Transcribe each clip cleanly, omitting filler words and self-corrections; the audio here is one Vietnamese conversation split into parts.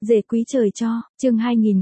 Dề quý trời cho, chương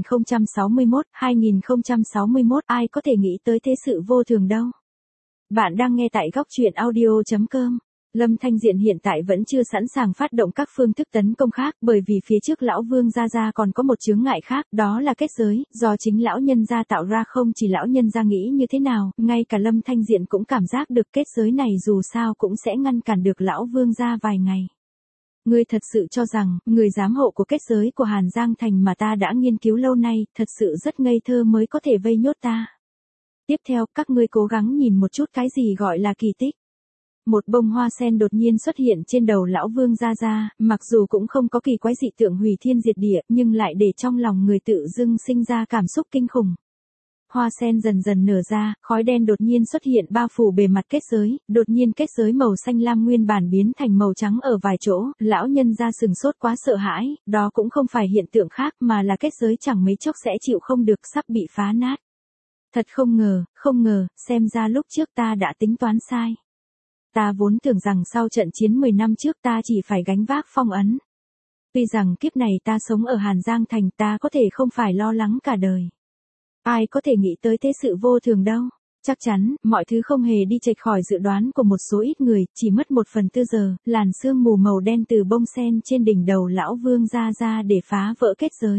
2061, ai có thể nghĩ tới thế sự vô thường đâu. Bạn đang nghe tại góc truyện audio.com. Lâm Thanh Diện hiện tại vẫn chưa sẵn sàng phát động các phương thức tấn công khác, bởi vì phía trước lão Vương gia gia còn có một chướng ngại khác, đó là kết giới, do chính lão nhân gia tạo ra. Không chỉ lão nhân gia nghĩ như thế nào, ngay cả Lâm Thanh Diện cũng cảm giác được kết giới này dù sao cũng sẽ ngăn cản được lão Vương gia vài ngày. Ngươi thật sự cho rằng, người giám hộ của kết giới của Hàn Giang Thành mà ta đã nghiên cứu lâu nay, thật sự rất ngây thơ mới có thể vây nhốt ta. Tiếp theo, các ngươi cố gắng nhìn một chút cái gì gọi là kỳ tích. Một bông hoa sen đột nhiên xuất hiện trên đầu lão Vương gia gia, mặc dù cũng không có kỳ quái dị tượng hủy thiên diệt địa, nhưng lại để trong lòng người tự dưng sinh ra cảm xúc kinh khủng. Hoa sen dần dần nở ra, khói đen đột nhiên xuất hiện bao phủ bề mặt kết giới, đột nhiên kết giới màu xanh lam nguyên bản biến thành màu trắng ở vài chỗ, lão nhân gia sừng sốt quá sợ hãi, đó cũng không phải hiện tượng khác mà là kết giới chẳng mấy chốc sẽ chịu không được sắp bị phá nát. Thật không ngờ, xem ra lúc trước ta đã tính toán sai. Ta vốn tưởng rằng sau trận chiến 10 năm trước ta chỉ phải gánh vác phong ấn. Tuy rằng kiếp này ta sống ở Hàn Giang Thành ta có thể không phải lo lắng cả đời. Ai có thể nghĩ tới thế sự vô thường đâu. Chắc chắn, mọi thứ không hề đi chệch khỏi dự đoán của một số ít người, chỉ mất 1/4 giờ, làn sương mù màu đen từ bông sen trên đỉnh đầu lão Vương gia ra để phá vỡ kết giới.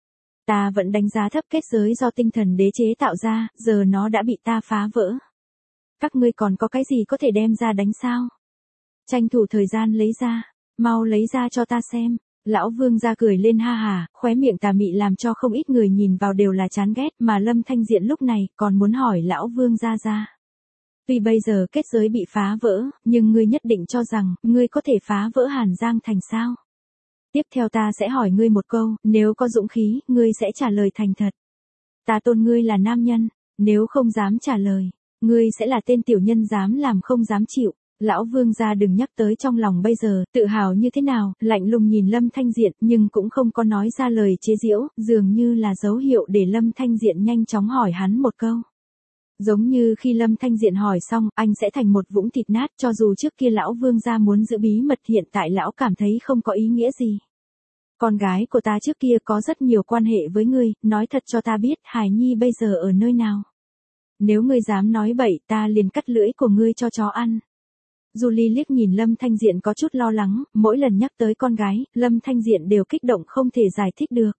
Ta vẫn đánh giá thấp kết giới do tinh thần đế chế tạo ra, giờ nó đã bị ta phá vỡ. Các ngươi còn có cái gì có thể đem ra đánh sao? Tranh thủ thời gian lấy ra, mau lấy ra cho ta xem. Lão Vương gia cười lên ha hà, khóe miệng tà mị làm cho không ít người nhìn vào đều là chán ghét, mà Lâm Thanh Diện lúc này còn muốn hỏi lão Vương gia gia. Tuy bây giờ kết giới bị phá vỡ, nhưng ngươi nhất định cho rằng, ngươi có thể phá vỡ Hàn Giang Thành sao? Tiếp theo ta sẽ hỏi ngươi một câu, nếu có dũng khí, ngươi sẽ trả lời thành thật. Ta tôn ngươi là nam nhân, nếu không dám trả lời, ngươi sẽ là tên tiểu nhân dám làm không dám chịu. Lão Vương gia đừng nhắc tới trong lòng bây giờ, tự hào như thế nào, lạnh lùng nhìn Lâm Thanh Diện nhưng cũng không có nói ra lời chế giễu, dường như là dấu hiệu để Lâm Thanh Diện nhanh chóng hỏi hắn một câu. Giống như khi Lâm Thanh Diện hỏi xong, anh sẽ thành một vũng thịt nát, cho dù trước kia lão Vương gia muốn giữ bí mật hiện tại lão cảm thấy không có ý nghĩa gì. Con gái của ta trước kia có rất nhiều quan hệ với ngươi, nói thật cho ta biết Hải Nhi bây giờ ở nơi nào. Nếu ngươi dám nói bậy ta liền cắt lưỡi của ngươi cho chó ăn. Julie liếc nhìn Lâm Thanh Diện có chút lo lắng, mỗi lần nhắc tới con gái, Lâm Thanh Diện đều kích động không thể giải thích được.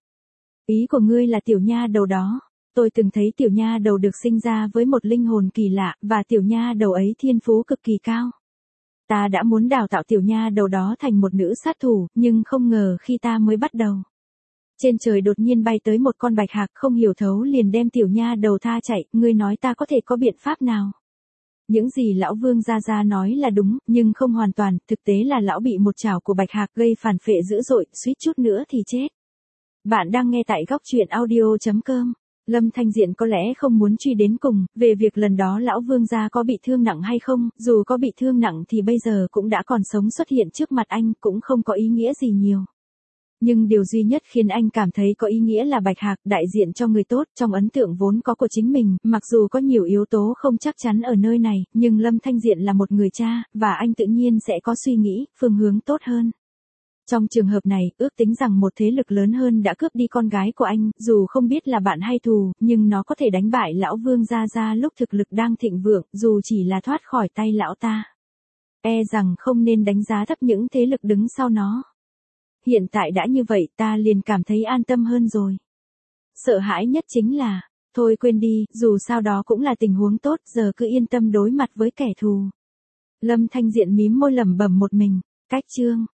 Ý của ngươi là tiểu nha đầu đó. Tôi từng thấy tiểu nha đầu được sinh ra với một linh hồn kỳ lạ, và tiểu nha đầu ấy thiên phú cực kỳ cao. Ta đã muốn đào tạo tiểu nha đầu đó thành một nữ sát thủ, nhưng không ngờ khi ta mới bắt đầu. Trên trời đột nhiên bay tới một con bạch hạc không hiểu thấu liền đem tiểu nha đầu tha chạy, ngươi nói ta có thể có biện pháp nào? Những gì lão Vương gia gia nói là đúng, nhưng không hoàn toàn, thực tế là lão bị một chảo của bạch hạc gây phản phệ dữ dội, suýt chút nữa thì chết. Bạn đang nghe tại góc truyện audio.com. Lâm Thanh Diện có lẽ không muốn truy đến cùng, về việc lần đó lão Vương gia có bị thương nặng hay không, dù có bị thương nặng thì bây giờ cũng đã còn sống xuất hiện trước mặt anh, cũng không có ý nghĩa gì nhiều. Nhưng điều duy nhất khiến anh cảm thấy có ý nghĩa là bạch hạc đại diện cho người tốt trong ấn tượng vốn có của chính mình, mặc dù có nhiều yếu tố không chắc chắn ở nơi này, nhưng Lâm Thanh Diện là một người cha, và anh tự nhiên sẽ có suy nghĩ, phương hướng tốt hơn. Trong trường hợp này, ước tính rằng một thế lực lớn hơn đã cướp đi con gái của anh, dù không biết là bạn hay thù, nhưng nó có thể đánh bại lão Vương gia gia lúc thực lực đang thịnh vượng, dù chỉ là thoát khỏi tay lão ta. E rằng không nên đánh giá thấp những thế lực đứng sau nó. Hiện tại đã như vậy ta liền cảm thấy an tâm hơn rồi. Sợ hãi nhất chính là, thôi quên đi, dù sao đó cũng là tình huống tốt, giờ cứ yên tâm đối mặt với kẻ thù. Lâm Thanh Diện mím môi lẩm bẩm một mình, cách chương.